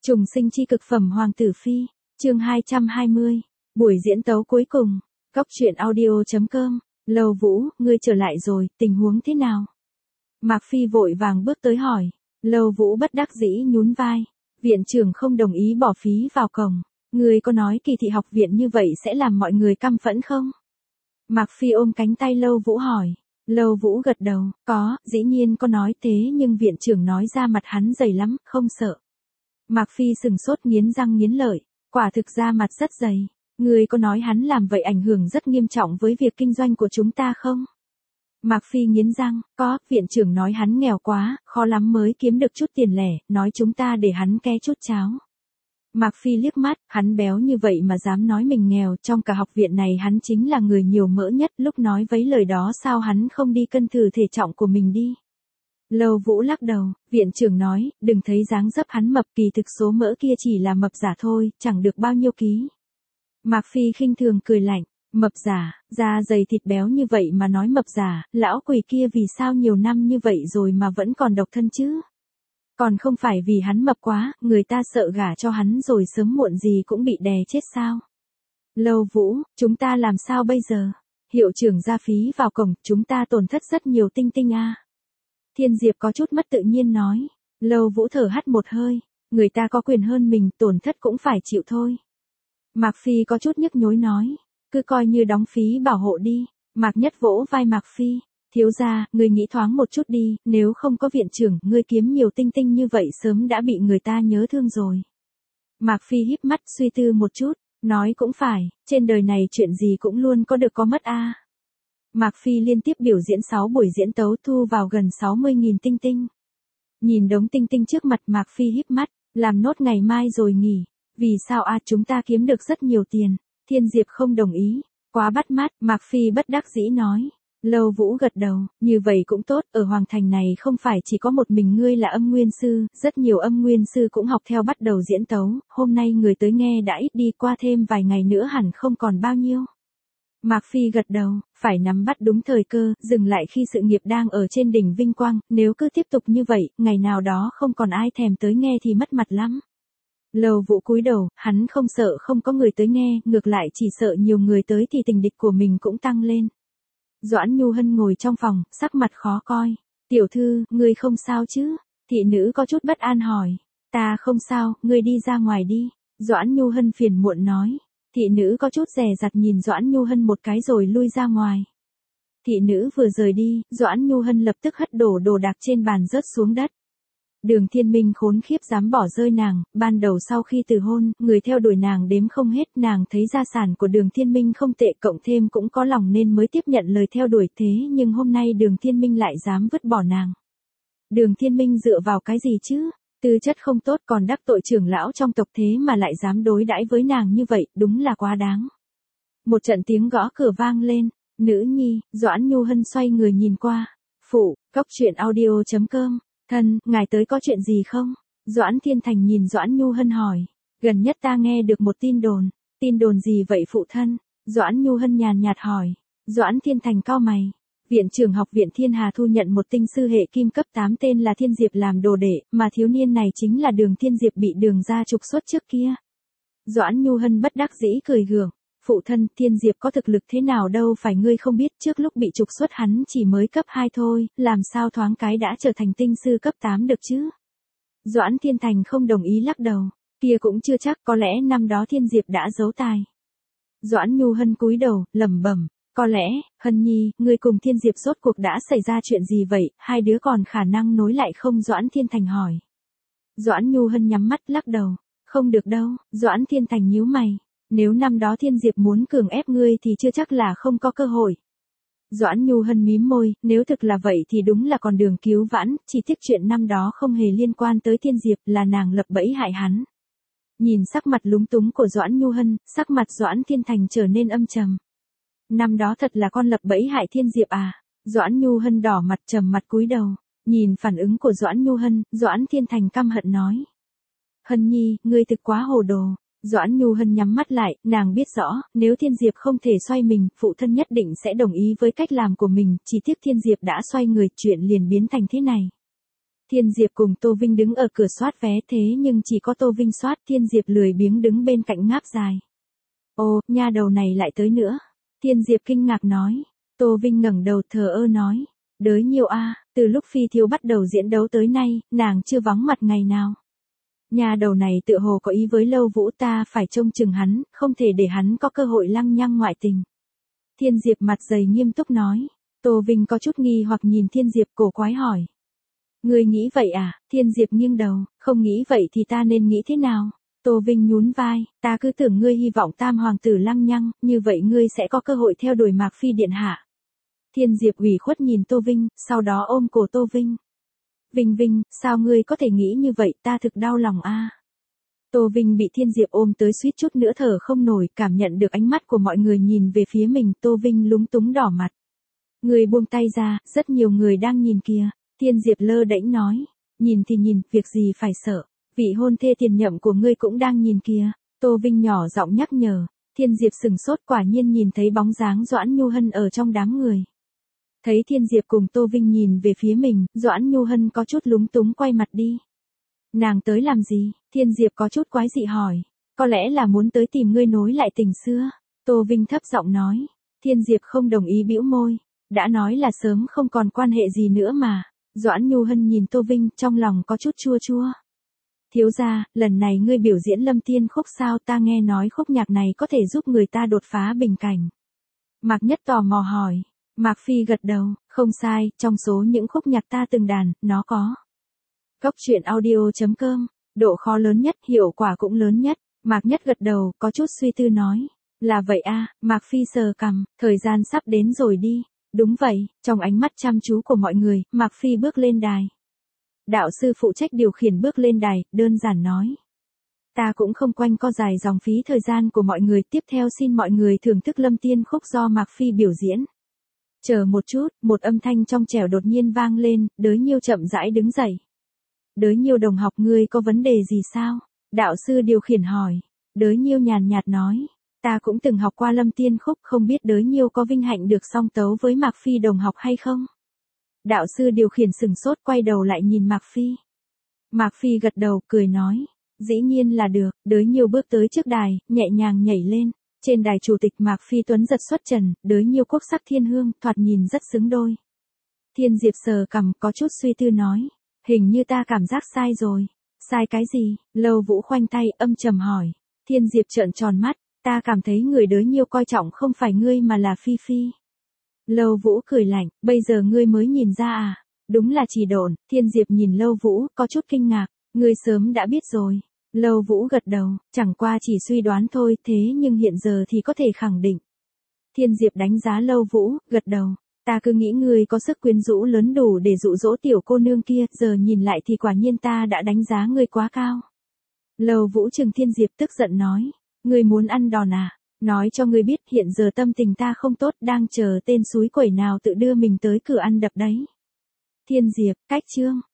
Trùng sinh chi cực phẩm Hoàng tử phi, chương 220, buổi diễn tấu cuối cùng, Cóc truyện audio.com, Lầu Vũ, ngươi trở lại rồi, tình huống thế nào? Mạc Phi vội vàng bước tới hỏi, Lầu Vũ bất đắc dĩ nhún vai, viện trưởng không đồng ý bỏ phí vào cổng, ngươi có nói kỳ thị học viện như vậy sẽ làm mọi người căm phẫn không? Mạc Phi ôm cánh tay Lầu Vũ hỏi. Lầu Vũ gật đầu, có, dĩ nhiên có nói thế nhưng viện trưởng nói ra mặt hắn dày lắm, không sợ. Mạc Phi sừng sốt nghiến răng nghiến lợi, quả thực ra mặt rất dày. Ngươi có nói hắn làm vậy ảnh hưởng rất nghiêm trọng với việc kinh doanh của chúng ta không? Mạc Phi nghiến răng, có, viện trưởng nói hắn nghèo quá, khó lắm mới kiếm được chút tiền lẻ, nói chúng ta để hắn ké chút cháo. Mạc Phi liếc mắt, hắn béo như vậy mà dám nói mình nghèo, trong cả học viện này hắn chính là người nhiều mỡ nhất, lúc nói với lời đó sao hắn không đi cân thử thể trọng của mình đi. Lầu Vũ lắc đầu, viện trưởng nói, đừng thấy dáng dấp hắn mập, kỳ thực số mỡ kia chỉ là mập giả thôi, chẳng được bao nhiêu ký. Mạc Phi khinh thường cười lạnh, mập giả, da dày thịt béo như vậy mà nói mập giả, lão quỷ kia vì sao nhiều năm như vậy rồi mà vẫn còn độc thân chứ? Còn không phải vì hắn mập quá, người ta sợ gả cho hắn rồi sớm muộn gì cũng bị đè chết sao? Lầu Vũ, chúng ta làm sao bây giờ? Hiệu trưởng ra phí vào cổng, chúng ta tổn thất rất nhiều tinh tinh a. Thiên Diệp có chút mất tự nhiên nói. Lầu Vũ thở hắt một hơi, người ta có quyền hơn mình, tổn thất cũng phải chịu thôi. Mạc Phi có chút nhức nhối nói, cứ coi như đóng phí bảo hộ đi. Mạc Nhất vỗ vai Mạc Phi, thiếu gia, ngươi nghĩ thoáng một chút đi, nếu không có viện trưởng, ngươi kiếm nhiều tinh tinh như vậy sớm đã bị người ta nhớ thương rồi. Mạc Phi híp mắt suy tư một chút, nói cũng phải, trên đời này chuyện gì cũng luôn có được có mất a. Mạc Phi liên tiếp biểu diễn 6 buổi diễn tấu thu vào gần 60.000 tinh tinh. Nhìn đống tinh tinh trước mặt Mạc Phi híp mắt, làm nốt ngày mai rồi nghỉ. Vì sao a chúng ta kiếm được rất nhiều tiền. Thiên Diệp không đồng ý, quá bắt mắt, Mạc Phi bất đắc dĩ nói. Lầu Vũ gật đầu, như vậy cũng tốt, ở Hoàng Thành này không phải chỉ có một mình ngươi là âm nguyên sư, rất nhiều âm nguyên sư cũng học theo bắt đầu diễn tấu, hôm nay người tới nghe đã ít đi, qua thêm vài ngày nữa hẳn không còn bao nhiêu. Mạc Phi gật đầu, phải nắm bắt đúng thời cơ, dừng lại khi sự nghiệp đang ở trên đỉnh vinh quang, nếu cứ tiếp tục như vậy, ngày nào đó không còn ai thèm tới nghe thì mất mặt lắm. Lầu Vũ cúi đầu, hắn không sợ không có người tới nghe, ngược lại chỉ sợ nhiều người tới thì tình địch của mình cũng tăng lên. Doãn Nhu Hân ngồi trong phòng, sắc mặt khó coi. Tiểu thư, ngươi không sao chứ? Thị nữ có chút bất an hỏi. Ta không sao, ngươi đi ra ngoài đi. Doãn Nhu Hân phiền muộn nói. Thị nữ có chút dè dặt nhìn Doãn Nhu Hân một cái rồi lui ra ngoài. Thị nữ vừa rời đi, Doãn Nhu Hân lập tức hất đổ đồ đạc trên bàn rớt xuống đất. Đường Thiên Minh khốn khiếp dám bỏ rơi nàng, ban đầu sau khi từ hôn, người theo đuổi nàng đếm không hết, nàng thấy gia sản của Đường Thiên Minh không tệ, cộng thêm cũng có lòng nên mới tiếp nhận lời theo đuổi, thế nhưng hôm nay Đường Thiên Minh lại dám vứt bỏ nàng. Đường Thiên Minh dựa vào cái gì chứ? Tư chất không tốt còn đắc tội trưởng lão trong tộc thế mà lại dám đối đãi với nàng như vậy, đúng là quá đáng. Một trận tiếng gõ cửa vang lên, nữ nhi, Doãn Nhu Hân xoay người nhìn qua. Phụ, Cóc truyện audio.com. Thân, ngài tới có chuyện gì không? Doãn Thiên Thành nhìn Doãn Nhu Hân hỏi. Gần nhất ta nghe được một tin đồn gì vậy phụ thân? Doãn Nhu Hân nhàn nhạt hỏi. Doãn Thiên Thành cau mày. Viện trưởng học viện Thiên Hà thu nhận một tinh sư hệ kim cấp 8 tên là Thiên Diệp làm đồ đệ, mà thiếu niên này chính là Đường Thiên Diệp bị Đường gia trục xuất trước kia. Doãn Nhu Hân bất đắc dĩ cười gượng. Phụ thân, Thiên Diệp có thực lực thế nào đâu phải ngươi không biết, trước lúc bị trục xuất hắn chỉ mới cấp 2 thôi, làm sao thoáng cái đã trở thành tinh sư cấp 8 được chứ? Doãn Thiên Thành không đồng ý lắc đầu, kia cũng chưa chắc, có lẽ năm đó Thiên Diệp đã giấu tài. Doãn Nhu Hân cúi đầu, lẩm bẩm, có lẽ, Hân nhi, ngươi cùng Thiên Diệp rốt cuộc đã xảy ra chuyện gì vậy, hai đứa còn khả năng nối lại không? Doãn Thiên Thành hỏi. Doãn Nhu Hân nhắm mắt lắc đầu, không được đâu. Doãn Thiên Thành nhíu mày. Nếu năm đó Thiên Diệp muốn cường ép ngươi thì chưa chắc là không có cơ hội. Doãn Nhu Hân mím môi, nếu thực là vậy thì đúng là còn đường cứu vãn, chỉ tiếc chuyện năm đó không hề liên quan tới Thiên Diệp, là nàng lập bẫy hại hắn. Nhìn sắc mặt lúng túng của Doãn Nhu Hân, sắc mặt Doãn Thiên Thành trở nên âm trầm. Năm đó thật là con lập bẫy hại Thiên Diệp à? Doãn Nhu Hân đỏ mặt trầm mặt cúi đầu, nhìn phản ứng của Doãn Nhu Hân, Doãn Thiên Thành căm hận nói. Hân nhi, ngươi thực quá hồ đồ. Doãn Nhu Hân nhắm mắt lại, nàng biết rõ, nếu Thiên Diệp không thể xoay mình, phụ thân nhất định sẽ đồng ý với cách làm của mình, chỉ tiếc Thiên Diệp đã xoay người, chuyện liền biến thành thế này. Thiên Diệp cùng Tô Vinh đứng ở cửa soát vé thế nhưng chỉ có Tô Vinh soát, Thiên Diệp lười biếng đứng bên cạnh ngáp dài. Ô, nha đầu này lại tới nữa. Thiên Diệp kinh ngạc nói. Tô Vinh ngẩng đầu thờ ơ nói. Đới Nhiêu a, từ lúc Phi Thiếu bắt đầu diễn đấu tới nay, nàng chưa vắng mặt ngày nào. Nha đầu này tựa hồ có ý với Lâu Vũ, ta phải trông chừng hắn, không thể để hắn có cơ hội lăng nhăng ngoại tình. Thiên Diệp mặt dày nghiêm túc nói. Tô Vinh có chút nghi hoặc nhìn Thiên Diệp cổ quái hỏi. Ngươi nghĩ vậy à? Thiên Diệp nghiêng đầu, không nghĩ vậy thì ta nên nghĩ thế nào? Tô Vinh nhún vai, ta cứ tưởng ngươi hy vọng tam hoàng tử lăng nhăng, như vậy ngươi sẽ có cơ hội theo đuổi Mạc Phi điện hạ. Thiên Diệp ủy khuất nhìn Tô Vinh, sau đó ôm cổ Tô Vinh. Vinh Vinh, sao ngươi có thể nghĩ như vậy, ta thực đau lòng a. Tô Vinh bị Thiên Diệp ôm tới suýt chút nữa thở không nổi, cảm nhận được ánh mắt của mọi người nhìn về phía mình, Tô Vinh lúng túng đỏ mặt. Ngươi buông tay ra, rất nhiều người đang nhìn kìa. Thiên Diệp lơ đễnh nói, nhìn thì nhìn, việc gì phải sợ, vị hôn thê tiền nhậm của ngươi cũng đang nhìn kìa. Tô Vinh nhỏ giọng nhắc nhở. Thiên Diệp sừng sốt, quả nhiên nhìn thấy bóng dáng Doãn Nhu Hân ở trong đám người. Thấy Thiên Diệp cùng Tô Vinh nhìn về phía mình, Doãn Nhu Hân có chút lúng túng quay mặt đi. Nàng tới làm gì? Thiên Diệp có chút quái dị hỏi. Có lẽ là muốn tới tìm ngươi nối lại tình xưa. Tô Vinh thấp giọng nói. Thiên Diệp không đồng ý bĩu môi. Đã nói là sớm không còn quan hệ gì nữa mà. Doãn Nhu Hân nhìn Tô Vinh, trong lòng có chút chua chua. Thiếu gia, lần này ngươi biểu diễn Lâm Tiên khúc sao, ta nghe nói khúc nhạc này có thể giúp người ta đột phá bình cảnh. Mạc Nhất tò mò hỏi. Mạc Phi gật đầu, không sai, trong số những khúc nhạc ta từng đàn, nó có. Cốc truyện audio.com, độ khó lớn nhất, hiệu quả cũng lớn nhất. Mạc Nhất gật đầu, có chút suy tư nói. Là vậy a. Mạc Phi sờ cằm, thời gian sắp đến rồi đi. Đúng vậy, trong ánh mắt chăm chú của mọi người, Mạc Phi bước lên đài. Đạo sư phụ trách điều khiển bước lên đài, đơn giản nói. Ta cũng không quanh co dài dòng phí thời gian của mọi người, tiếp theo xin mọi người thưởng thức Lâm Tiên khúc do Mạc Phi biểu diễn. Chờ một chút, một âm thanh trong trẻo đột nhiên vang lên, Đới Nhiêu chậm rãi đứng dậy. Đới Nhiêu đồng học, ngươi có vấn đề gì sao? Đạo sư điều khiển hỏi. Đới Nhiêu nhàn nhạt nói. Ta cũng từng học qua Lâm Tiên khúc, không biết Đới Nhiêu có vinh hạnh được song tấu với Mạc Phi đồng học hay không? Đạo sư điều khiển sừng sốt, quay đầu lại nhìn Mạc Phi. Mạc Phi gật đầu, cười nói. Dĩ nhiên là được. Đới Nhiêu bước tới trước đài, nhẹ nhàng nhảy lên. Trên đài chủ tịch Mạc Phi tuấn giật xuất trần, Đới Nhiêu quốc sắc thiên hương, thoạt nhìn rất xứng đôi. Thiên Diệp sờ cằm, có chút suy tư nói. Hình như ta cảm giác sai rồi. Sai cái gì? Lâu Vũ khoanh tay, âm trầm hỏi. Thiên Diệp trợn tròn mắt. Ta cảm thấy người Đới Nhiêu coi trọng không phải ngươi mà là Phi Phi. Lâu Vũ cười lạnh, bây giờ ngươi mới nhìn ra à? Đúng là chỉ độn. Thiên Diệp nhìn Lâu Vũ, có chút kinh ngạc. Ngươi sớm đã biết rồi. Lâu Vũ gật đầu, chẳng qua chỉ suy đoán thôi, thế nhưng hiện giờ thì có thể khẳng định. Thiên Diệp đánh giá Lâu Vũ, gật đầu. Ta cứ nghĩ ngươi có sức quyến rũ lớn đủ để dụ dỗ tiểu cô nương kia, giờ nhìn lại thì quả nhiên ta đã đánh giá ngươi quá cao. Lâu Vũ trừng Thiên Diệp tức giận nói. Ngươi muốn ăn đòn à? Nói cho ngươi biết hiện giờ tâm tình ta không tốt, đang chờ tên xúi quẩy nào tự đưa mình tới cửa ăn đập đấy. Thiên Diệp, cách chương.